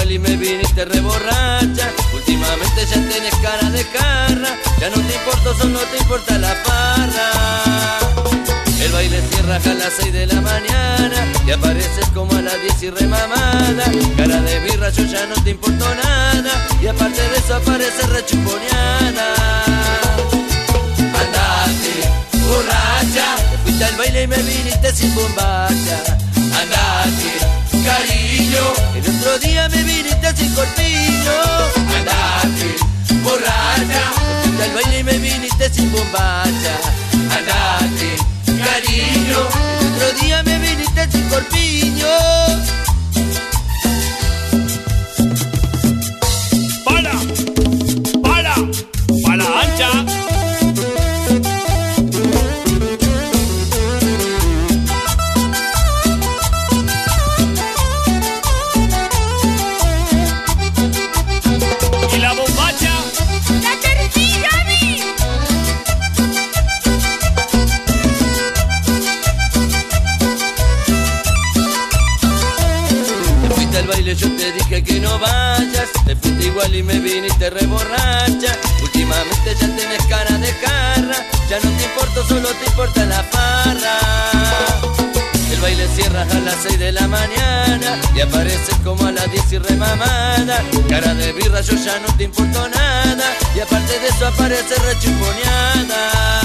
igual y me viniste re borracha. Últimamente ya tenés cara de jarra, ya no te importo, solo te importa la farra. El baile cierra a las 6 de la mañana y apareces como a las 10 y remamada. Cara de birra, yo ya no te importo nada, y aparte de eso apareces re chuponeada. Andate, borracha, te fuiste al baile y me viniste sin bombacha. Andate, cariño, el otro día me viniste sin corpiño. Andate, borracha, te fuiste al baile y me viniste sin bombacha. Andate, cariño, el otro día me viniste sin corpiño. ¡Para ancha! ¿Y la bombacha? ¡La tercera, Gaby! Te fuiste al baile, yo te dije que no vayas. Te fuiste igual y me viniste re borracha. Últimamente ya tenés cara de jarra, ya no te importo, solo te importa la farra. El baile cierra a las 6 de la mañana y apareces como a las 10 y remamada. Cara de birra, yo ya no te importo nada, y aparte de eso apareces re chuponeada.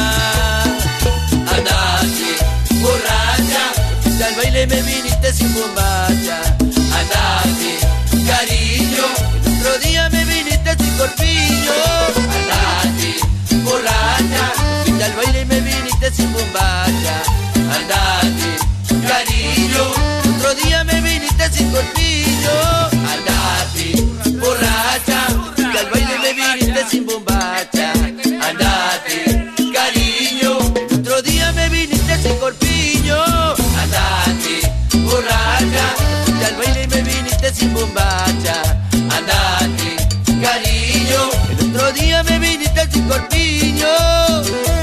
Andate, borracha, te fuiste al baile y me viniste sin bombacha. Andate, cariño, el otro día me viniste sin corpiño. Andate, borracha, te fuiste al baile y me viniste sin bombacha. Andate, cariño, el otro día me viniste sin corpiño. Andate, borracha, te fuiste al baile y me viniste sin bombacha. Andate, cariño, el otro día me viniste sin corpiño. Andate, borracha, te fuiste al baile y me viniste sin bombacha. Andate, cariño, el otro día me viniste sin corpiño.